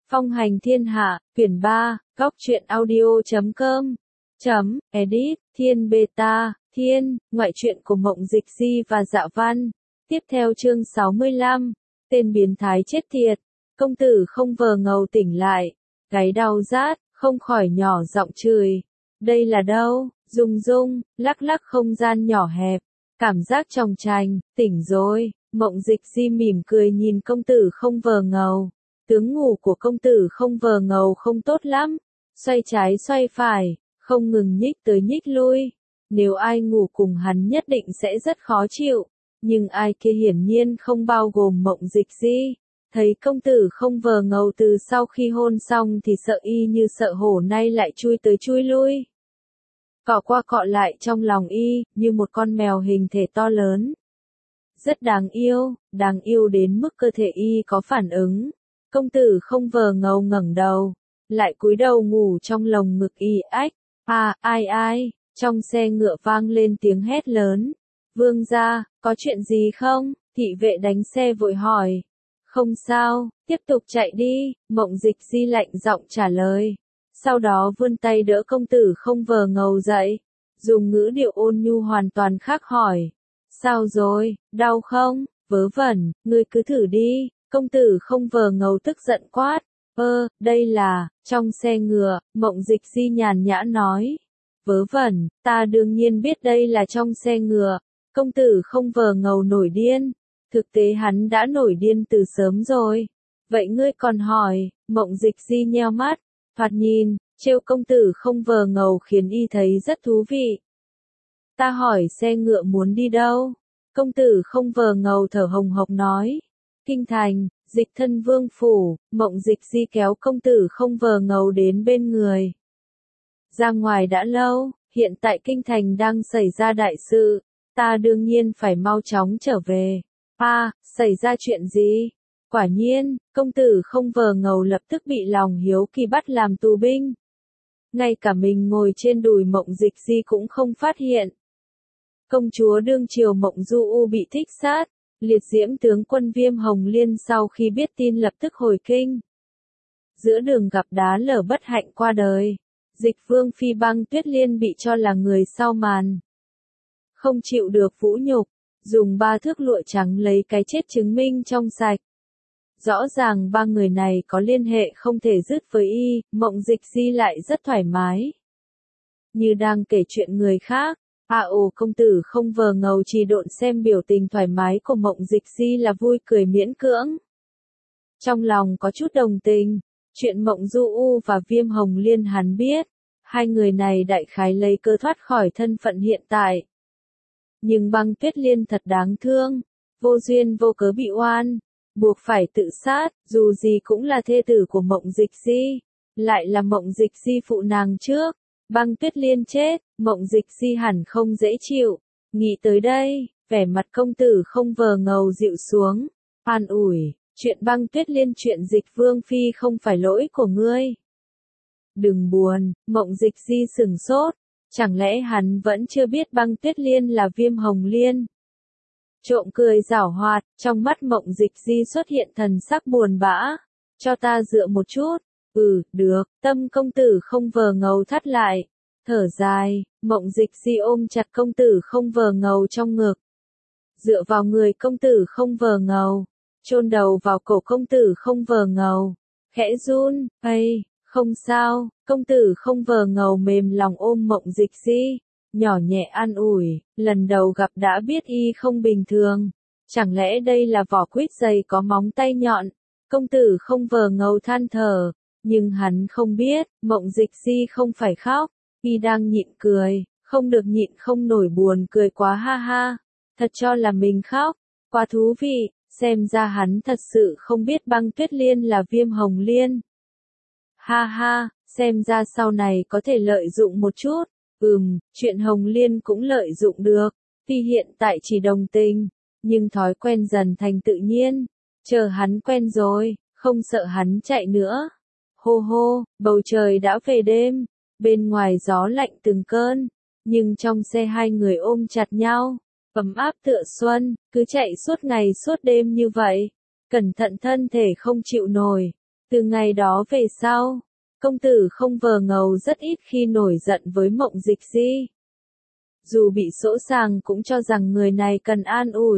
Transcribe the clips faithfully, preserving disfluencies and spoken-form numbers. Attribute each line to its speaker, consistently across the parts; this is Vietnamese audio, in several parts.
Speaker 1: Phong hành thiên hạ, quyển ba, góc truyện audio chấm com, chấm, edit, thiên beta, thiên, ngoại truyện của Mộng Dịch Di và Dạ Văn. Tiếp theo chương sáu mươi lăm, tên biến thái chết tiệt, công tử không vờ ngầu tỉnh lại, gáy đau rát, không khỏi nhỏ giọng chửi. Đây là đâu, Dung Dung, lắc lắc không gian nhỏ hẹp, cảm giác tròng trành, tỉnh rồi, Mộng Dịch Di mỉm cười nhìn công tử không vờ ngầu. Tướng ngủ của công tử không vờ ngầu không tốt lắm, xoay trái xoay phải, không ngừng nhích tới nhích lui. Nếu ai ngủ cùng hắn nhất định sẽ rất khó chịu, nhưng ai kia hiển nhiên không bao gồm Mộng Dịch Di. Thấy công tử không vờ ngầu từ sau khi hôn xong thì sợ y như sợ hổ, nay lại chui tới chui lui. Cọ qua cọ lại trong lòng y, như một con mèo hình thể to lớn. Rất đáng yêu, đáng yêu đến mức cơ thể y có phản ứng. Công tử không vờ ngầu ngẩng đầu, lại cúi đầu ngủ trong lồng ngực y. Ách, à, ai ai, trong xe ngựa vang lên tiếng hét lớn. Vương gia, có chuyện gì không? Thị vệ đánh xe vội hỏi. Không sao, tiếp tục chạy đi, Mộng Dịch Di lạnh giọng trả lời. Sau đó vươn tay đỡ công tử không vờ ngầu dậy, dùng ngữ điệu ôn nhu hoàn toàn khác hỏi. Sao rồi, đau không? Vớ vẩn, ngươi cứ thử đi. Công tử không vờ ngầu tức giận quát. Ơ, đây là, trong xe ngựa, Mộng Dịch Di nhàn nhã nói. Vớ vẩn, ta đương nhiên biết đây là trong xe ngựa. Công tử không vờ ngầu nổi điên. Thực tế hắn đã nổi điên từ sớm rồi. Vậy ngươi còn hỏi, Mộng Dịch Di nheo mắt, thoạt nhìn, trêu công tử không vờ ngầu khiến y thấy rất thú vị. Ta hỏi xe ngựa muốn đi đâu? Công tử không vờ ngầu thở hồng hộc nói. Kinh thành, Dịch Thân Vương phủ, Mộng Dịch Di kéo công tử không vờ ngầu đến bên người. Ra ngoài đã lâu, hiện tại kinh thành đang xảy ra đại sự, ta đương nhiên phải mau chóng trở về. À, xảy ra chuyện gì? Quả nhiên, công tử không vờ ngầu lập tức bị lòng hiếu kỳ bắt làm tù binh. Ngay cả mình ngồi trên đùi Mộng Dịch Di cũng không phát hiện. Công chúa đương triều Mộng Du U bị thích sát. Liệt diễm tướng quân Viêm Hồng Liên sau khi biết tin lập tức hồi kinh. Giữa đường gặp đá lở bất hạnh qua đời. Dịch Vương Phi Băng Tuyết Liên bị cho là người sau màn. Không chịu được vũ nhục, dùng ba thước lụa trắng lấy cái chết chứng minh trong sạch. Rõ ràng ba người này có liên hệ không thể dứt với y, Mộng Dịch Di lại rất thoải mái. Như đang kể chuyện người khác. À ồ, công tử không vờ ngầu chỉ độn xem biểu tình thoải mái của Mộng Dịch Di là vui cười miễn cưỡng. Trong lòng có chút đồng tình, chuyện Mộng Du U và Viêm Hồng Liên hắn biết, hai người này đại khái lấy cơ thoát khỏi thân phận hiện tại. Nhưng Băng Tuyết Liên thật đáng thương, vô duyên vô cớ bị oan, buộc phải tự sát, dù gì cũng là thê tử của Mộng Dịch Di, lại là Mộng Dịch Di phụ nàng trước. Băng Tuyết Liên chết, Mộng Dịch Di hẳn không dễ chịu. Nghĩ tới đây, vẻ mặt công tử không vờ ngầu dịu xuống, an ủi, chuyện Băng Tuyết Liên chuyện Dịch Vương Phi không phải lỗi của ngươi. Đừng buồn, Mộng Dịch Di sửng sốt, chẳng lẽ hắn vẫn chưa biết Băng Tuyết Liên là Viêm Hồng Liên? Trộm cười giảo hoạt, trong mắt Mộng Dịch Di xuất hiện thần sắc buồn bã. Cho ta dựa một chút. Ừ, được, tâm công tử không vờ ngầu thắt lại. Thở dài, Mộng Dịch Di ôm chặt công tử không vờ ngầu trong ngực. Dựa vào người công tử không vờ ngầu. Chôn đầu vào cổ công tử không vờ ngầu. Khẽ run, ây, không sao, công tử không vờ ngầu mềm lòng ôm Mộng Dịch Di. Nhỏ nhẹ an ủi, lần đầu gặp đã biết y không bình thường. Chẳng lẽ đây là vỏ quýt dày có móng tay nhọn? Công tử không vờ ngầu than thở. Nhưng hắn không biết, Mộng Dịch Di không phải khóc, y đang nhịn cười, không được nhịn không nổi buồn cười quá ha ha, thật cho là mình khóc, quá thú vị, xem ra hắn thật sự không biết Băng Tuyết Liên là Viêm Hồng Liên. Ha ha, xem ra sau này có thể lợi dụng một chút, ừm, chuyện Hồng Liên cũng lợi dụng được, tuy hiện tại chỉ đồng tình, nhưng thói quen dần thành tự nhiên, chờ hắn quen rồi, không sợ hắn chạy nữa. Hô hô, bầu trời đã về đêm, bên ngoài gió lạnh từng cơn, nhưng trong xe hai người ôm chặt nhau, ấm áp tựa xuân, cứ chạy suốt ngày suốt đêm như vậy, cẩn thận thân thể không chịu nổi. Từ ngày đó về sau, công tử không vờ ngầu rất ít khi nổi giận với Mộng Dịch Di. Dù bị sỗ sàng cũng cho rằng người này cần an ủi.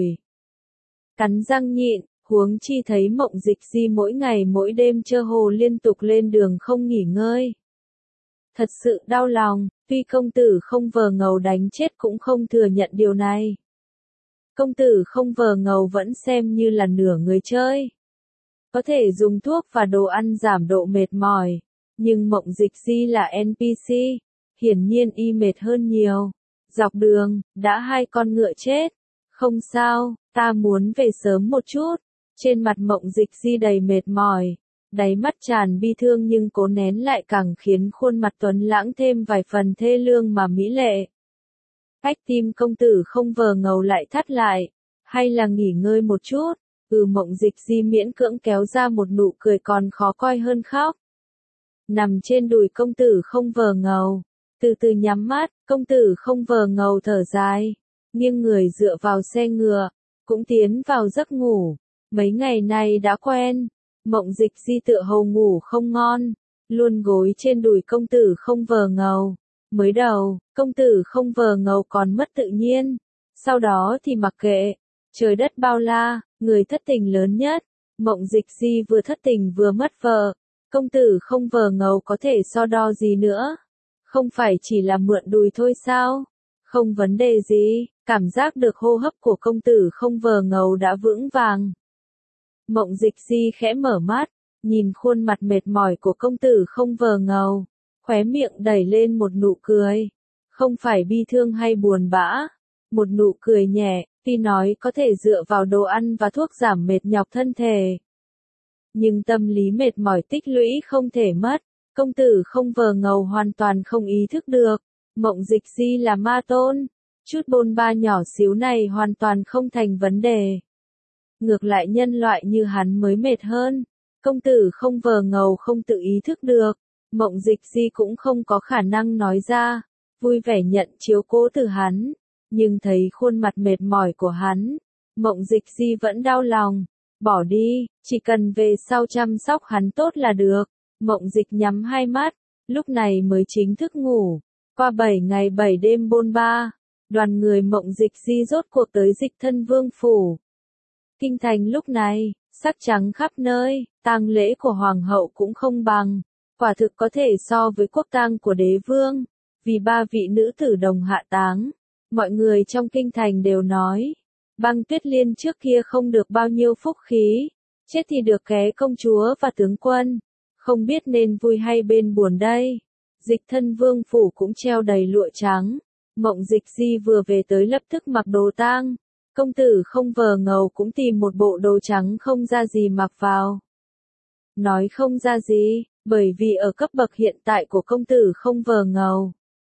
Speaker 1: Cắn răng nhịn, huống chi thấy Mộng Dịch Di mỗi ngày mỗi đêm chơ hồ liên tục lên đường không nghỉ ngơi. Thật sự đau lòng, tuy công tử không vờ ngầu đánh chết cũng không thừa nhận điều này. Công tử không vờ ngầu vẫn xem như là nửa người chơi. Có thể dùng thuốc và đồ ăn giảm độ mệt mỏi, nhưng Mộng Dịch Di là en pê xê, hiển nhiên y mệt hơn nhiều. Dọc đường, đã hai con ngựa chết. Không sao, ta muốn về sớm một chút. Trên mặt Mộng Dịch Di đầy mệt mỏi, đáy mắt tràn bi thương nhưng cố nén lại càng khiến khuôn mặt tuấn lãng thêm vài phần thê lương mà mỹ lệ. Ách tim công tử không vờ ngầu lại thắt lại, hay là nghỉ ngơi một chút. Ừ, Mộng Dịch Di miễn cưỡng kéo ra một nụ cười còn khó coi hơn khóc. Nằm trên đùi công tử không vờ ngầu, từ từ nhắm mắt, công tử không vờ ngầu thở dài, nghiêng người dựa vào xe ngựa, cũng tiến vào giấc ngủ. Mấy ngày nay đã quen, Mộng Dịch Di tựa hồ ngủ không ngon, luôn gối trên đùi công tử không vờ ngầu. Mới đầu, công tử không vờ ngầu còn mất tự nhiên, sau đó thì mặc kệ, trời đất bao la, người thất tình lớn nhất. Mộng Dịch Di vừa thất tình vừa mất vợ, công tử không vờ ngầu có thể so đo gì nữa. Không phải chỉ là mượn đùi thôi sao? Không vấn đề gì, cảm giác được hô hấp của công tử không vờ ngầu đã vững vàng. Mộng Dịch Di khẽ mở mắt, nhìn khuôn mặt mệt mỏi của công tử không vờ ngầu, khóe miệng đẩy lên một nụ cười. Không phải bi thương hay buồn bã, một nụ cười nhẹ, tuy nói có thể dựa vào đồ ăn và thuốc giảm mệt nhọc thân thể. Nhưng tâm lý mệt mỏi tích lũy không thể mất, công tử không vờ ngầu hoàn toàn không ý thức được. Mộng Dịch Di là ma tôn, chút bôn ba nhỏ xíu này hoàn toàn không thành vấn đề. Ngược lại nhân loại như hắn mới mệt hơn. Công tử không vờ ngầu không tự ý thức được, Mộng Dịch Di cũng không có khả năng nói ra, vui vẻ nhận chiếu cố từ hắn, nhưng thấy khuôn mặt mệt mỏi của hắn, Mộng Dịch Di vẫn đau lòng. Bỏ đi, chỉ cần về sau chăm sóc hắn tốt là được. Mộng Dịch nhắm hai mắt, lúc này mới chính thức ngủ. Qua bảy ngày bảy đêm bôn ba, đoàn người Mộng Dịch Di rốt cuộc tới Dịch Thân Vương phủ. Kinh thành lúc này, sắc trắng khắp nơi, tang lễ của hoàng hậu cũng không bằng, quả thực có thể so với quốc tang của đế vương, vì ba vị nữ tử đồng hạ táng. Mọi người trong kinh thành đều nói, Băng Tuyết Liên trước kia không được bao nhiêu phúc khí, chết thì được ké công chúa và tướng quân, không biết nên vui hay bên buồn đây. Dịch Thân Vương phủ cũng treo đầy lụa trắng, Mộng Dịch Di vừa về tới lập tức mặc đồ tang, công tử không vờ ngầu cũng tìm một bộ đồ trắng không ra gì mặc vào. Nói không ra gì, bởi vì ở cấp bậc hiện tại của công tử không vờ ngầu,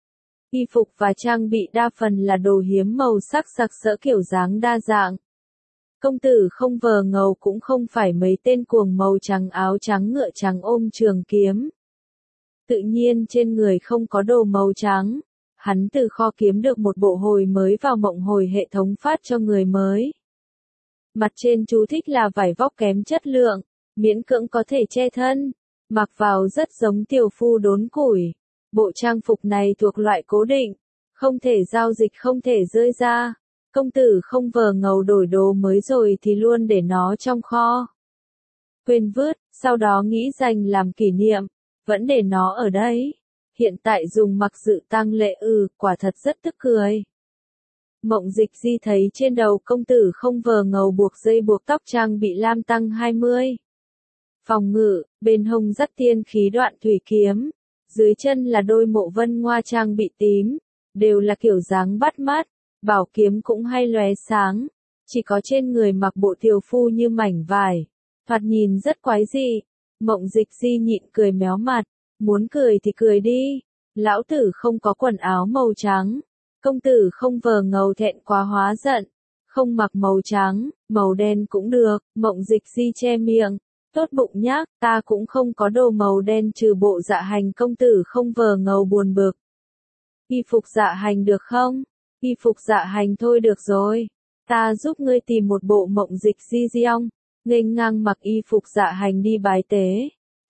Speaker 1: y phục và trang bị đa phần là đồ hiếm màu sắc sặc sỡ kiểu dáng đa dạng. Công tử không vờ ngầu cũng không phải mấy tên cuồng màu trắng áo trắng ngựa trắng ôm trường kiếm. Tự nhiên trên người không có đồ màu trắng, hắn từ kho kiếm được một bộ hồi mới vào mộng hồi hệ thống phát cho người mới. Mặt trên chú thích là vải vóc kém chất lượng, miễn cưỡng có thể che thân, mặc vào rất giống tiểu phu đốn củi. Bộ trang phục này thuộc loại cố định, không thể giao dịch không thể rơi ra. Công tử không vờ ngầu đổi đồ mới rồi thì luôn để nó trong kho. Quên vứt, sau đó nghĩ dành làm kỷ niệm, vẫn để nó ở đấy. Hiện tại dùng mặc dự tang lễ ừ, quả thật rất tức cười. Mộng Dịch Di thấy trên đầu công tử không vờ ngầu buộc dây buộc tóc trang bị lam tăng hai mươi. Phòng ngự, bên hông dắt tiên khí đoạn thủy kiếm. Dưới chân là đôi mộ vân ngoa trang bị tím, đều là kiểu dáng bắt mắt, bảo kiếm cũng hay lóe sáng, chỉ có trên người mặc bộ tiểu phu như mảnh vải, thoạt nhìn rất quái dị. Mộng Dịch Di nhịn cười méo mặt, muốn cười thì cười đi, lão tử không có quần áo màu trắng. Công tử không vờ ngầu thẹn quá hóa giận, không mặc màu trắng, màu đen cũng được. Mộng Dịch Di che miệng, tốt bụng nhác, ta cũng không có đồ màu đen trừ bộ dạ hành. Công tử không vờ ngầu buồn bực. Y phục dạ hành được không? Y phục dạ hành thôi được rồi. Ta giúp ngươi tìm một bộ. Mộng Dịch Di giong, nghênh ngang mặc y phục dạ hành đi bái tế.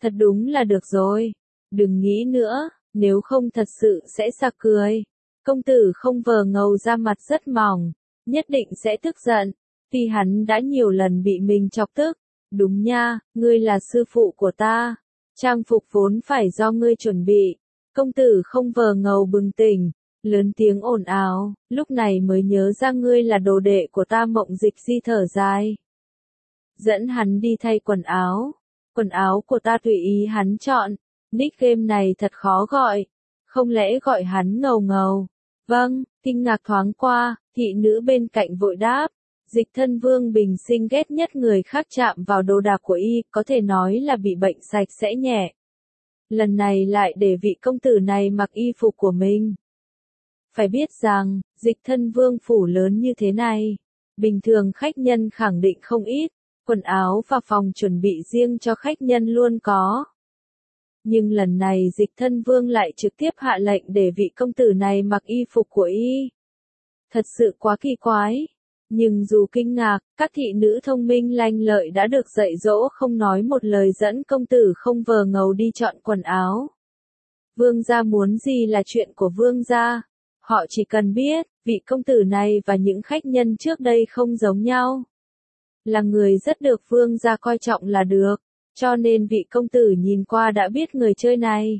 Speaker 1: Thật đúng là được rồi. Đừng nghĩ nữa, nếu không thật sự sẽ sặc cười. Công tử không vờ ngầu ra mặt rất mỏng, nhất định sẽ tức giận, vì hắn đã nhiều lần bị mình chọc tức. Đúng nha, ngươi là sư phụ của ta. Trang phục vốn phải do ngươi chuẩn bị. Công tử không vờ ngầu bừng tỉnh, lớn tiếng ồn ào, lúc này mới nhớ ra ngươi là đồ đệ của ta. Mộng Dịch Di thở dài, dẫn hắn đi thay quần áo. Quần áo của ta tùy ý hắn chọn, nick game này thật khó gọi, không lẽ gọi hắn ngầu ngầu? Vâng, kinh ngạc thoáng qua, thị nữ bên cạnh vội đáp, Dịch Thân Vương bình sinh ghét nhất người khác chạm vào đồ đạc của y, có thể nói là bị bệnh sạch sẽ nhẹ. Lần này lại để vị công tử này mặc y phục của mình. Phải biết rằng, Dịch Thân Vương phủ lớn như thế này, bình thường khách nhân khẳng định không ít, quần áo và phòng chuẩn bị riêng cho khách nhân luôn có. Nhưng lần này Dịch Thân Vương lại trực tiếp hạ lệnh để vị công tử này mặc y phục của y. Thật sự quá kỳ quái. Nhưng dù kinh ngạc, các thị nữ thông minh lanh lợi đã được dạy dỗ không nói một lời dẫn công tử không vờ ngầu đi chọn quần áo. Vương gia muốn gì là chuyện của vương gia. Họ chỉ cần biết, vị công tử này và những khách nhân trước đây không giống nhau. Là người rất được vương gia coi trọng là được. Cho nên vị công tử nhìn qua đã biết người chơi này.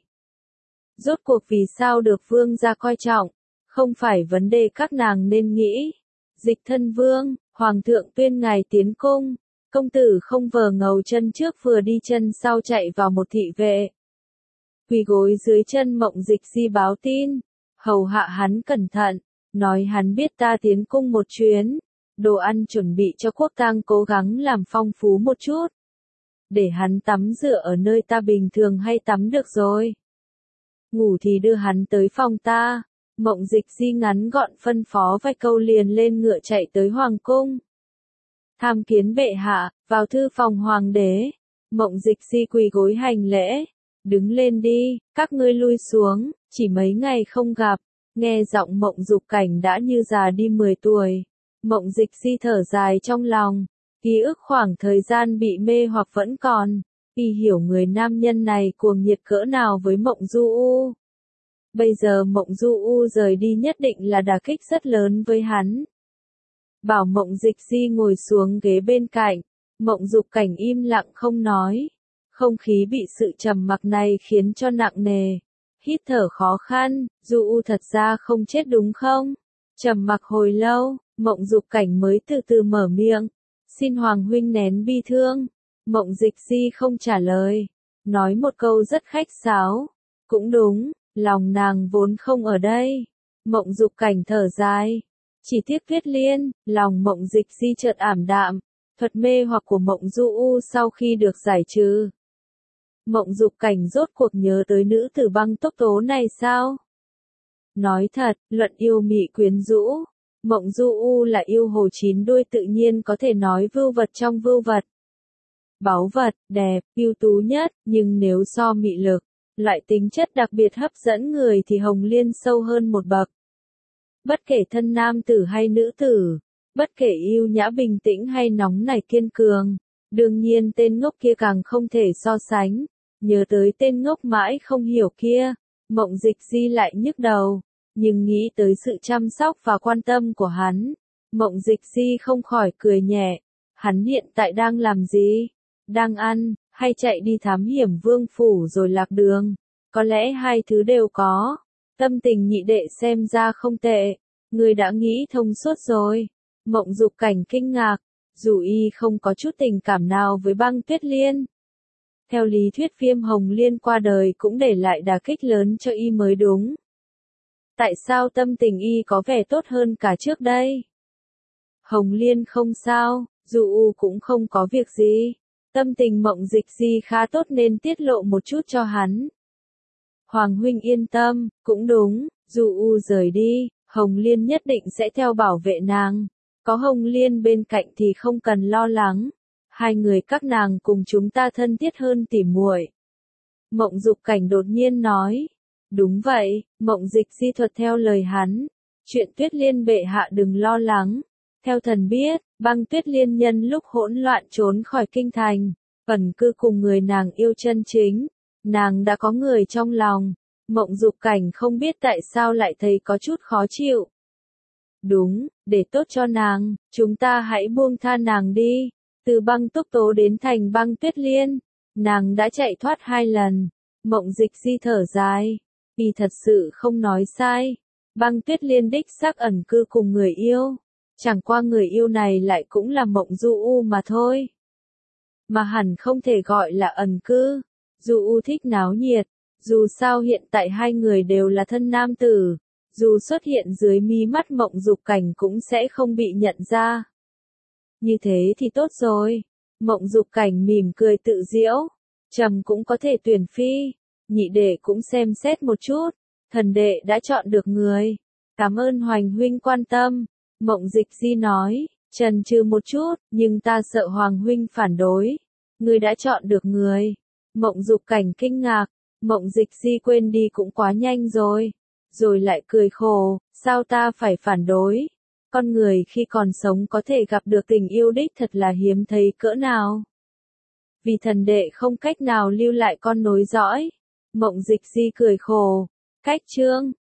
Speaker 1: Rốt cuộc vì sao được vương gia coi trọng, không phải vấn đề các nàng nên nghĩ. Dịch Thân Vương, Hoàng thượng tuyên ngài tiến cung, công tử không vờ ngầu chân trước vừa đi chân sau chạy vào một thị vệ. Quỳ gối dưới chân Mộng Dịch Di báo tin, hầu hạ hắn cẩn thận, nói hắn biết ta tiến cung một chuyến, đồ ăn chuẩn bị cho quốc tang cố gắng làm phong phú một chút. Để hắn tắm rửa ở nơi ta bình thường hay tắm được rồi. Ngủ thì đưa hắn tới phòng ta. Mộng Dịch Di ngắn gọn phân phó vài câu liền lên ngựa chạy tới hoàng cung. Tham kiến bệ hạ, vào thư phòng hoàng đế. Mộng Dịch Di quỳ gối hành lễ. Đứng lên đi, các ngươi lui xuống, chỉ mấy ngày không gặp. Nghe giọng Mộng Dục Cảnh đã như già đi mười tuổi. Mộng Dịch Di thở dài trong lòng. Ký ức khoảng thời gian bị mê hoặc vẫn còn. Y hiểu người nam nhân này cuồng nhiệt cỡ nào với Mộng Du U. Bây giờ Mộng Du U rời đi nhất định là đả kích rất lớn với hắn. Bảo Mộng Dịch Di ngồi xuống ghế bên cạnh. Mộng Dục Cảnh im lặng không nói. Không khí bị sự trầm mặc này khiến cho nặng nề. Hít thở khó khăn, Du U thật ra không chết đúng không? Trầm mặc hồi lâu, Mộng Dục Cảnh mới từ từ mở miệng. Xin Hoàng huynh nén bi thương. Mộng Dịch Di không trả lời. Nói một câu rất khách sáo. Cũng đúng, lòng nàng vốn không ở đây. Mộng Dục Cảnh thở dài. Chỉ tiếc Tuyết Liên, lòng Mộng Dịch Di chợt ảm đạm. Thuật mê hoặc của Mộng Du U sau khi được giải trừ. Mộng Dục Cảnh rốt cuộc nhớ tới nữ tử Băng Tốc Tố này sao? Nói thật, luận yêu mị quyến rũ. Mộng Du U là yêu hồ chín đuôi tự nhiên có thể nói vưu vật trong vưu vật. Báu vật, đẹp, ưu tú nhất, nhưng nếu so mị lực, loại tính chất đặc biệt hấp dẫn người thì Hồng Liên sâu hơn một bậc. Bất kể thân nam tử hay nữ tử, bất kể yêu nhã bình tĩnh hay nóng nảy kiên cường, đương nhiên tên ngốc kia càng không thể so sánh. Nhớ tới tên ngốc mãi không hiểu kia, Mộng Dịch Di lại nhức đầu. Nhưng nghĩ tới sự chăm sóc và quan tâm của hắn, Mộng Dịch Di không khỏi cười nhẹ. Hắn hiện tại đang làm gì? Đang ăn, hay chạy đi thám hiểm vương phủ rồi lạc đường? Có lẽ hai thứ đều có. Tâm tình nhị đệ xem ra không tệ. Người đã nghĩ thông suốt rồi. Mộng Dục Cảnh kinh ngạc. Dù y không có chút tình cảm nào với Băng Tuyết Liên. Theo lý thuyết Viêm Hồng Liên qua đời cũng để lại đả kích lớn cho y mới đúng. Tại sao tâm tình y có vẻ tốt hơn cả trước đây? Hồng Liên không sao, dù U cũng không có việc gì. Tâm tình Mộng Dịch Di khá tốt nên tiết lộ một chút cho hắn. Hoàng huynh yên tâm, cũng đúng, dù U rời đi, Hồng Liên nhất định sẽ theo bảo vệ nàng. Có Hồng Liên bên cạnh thì không cần lo lắng. Hai người các nàng cùng chúng ta thân thiết hơn tỉ muội. Mộng Dục Cảnh đột nhiên nói. Đúng vậy, Mộng Dịch Di thuật theo lời hắn. Chuyện Tuyết Liên bệ hạ đừng lo lắng. Theo thần biết, Băng Tuyết Liên nhân lúc hỗn loạn trốn khỏi kinh thành. ẩn cư cùng người nàng yêu chân chính, nàng đã có người trong lòng. Mộng Dục Cảnh không biết tại sao lại thấy có chút khó chịu. Đúng, để tốt cho nàng, chúng ta hãy buông tha nàng đi. Từ Băng Túc Tố đến thành Băng Tuyết Liên, nàng đã chạy thoát hai lần. Mộng Dịch Di thở dài, vì thật sự không nói sai. Băng Tuyết Liên đích xác ẩn cư cùng người yêu. Chẳng qua người yêu này lại cũng là Mộng Du U mà thôi. Mà hẳn không thể gọi là ẩn cư. Du U thích náo nhiệt. Dù sao hiện tại hai người đều là thân nam tử. Dù xuất hiện dưới mí mắt Mộng Dục Cảnh cũng sẽ không bị nhận ra. Như thế thì tốt rồi. Mộng Dục Cảnh mỉm cười tự giễu. Trầm cũng có thể tuyển phi. Nhị đệ cũng xem xét một chút. Thần đệ đã chọn được người. Cảm ơn Hoành huynh quan tâm. Mộng Dịch Di nói. Trần trừ một chút, nhưng ta sợ Hoàng huynh phản đối. Ngươi đã chọn được người. Mộng Dục Cảnh kinh ngạc. Mộng Dịch Di quên đi cũng quá nhanh rồi. Rồi lại cười khổ, sao ta phải phản đối? Con người khi còn sống có thể gặp được tình yêu đích thật là hiếm thấy cỡ nào. Vì thần đệ không cách nào lưu lại con nối dõi. Mộng Dịch Di cười khổ. Cách chương